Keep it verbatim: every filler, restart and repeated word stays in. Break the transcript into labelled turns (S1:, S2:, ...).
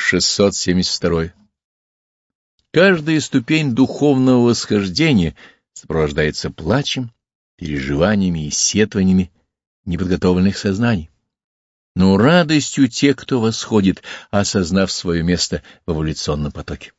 S1: шестьсот семьдесят второе. Каждая ступень духовного восхождения сопровождается плачем, переживаниями и сетваниями неподготовленных сознаний, но радостью тех, кто восходит, осознав свое место в эволюционном потоке.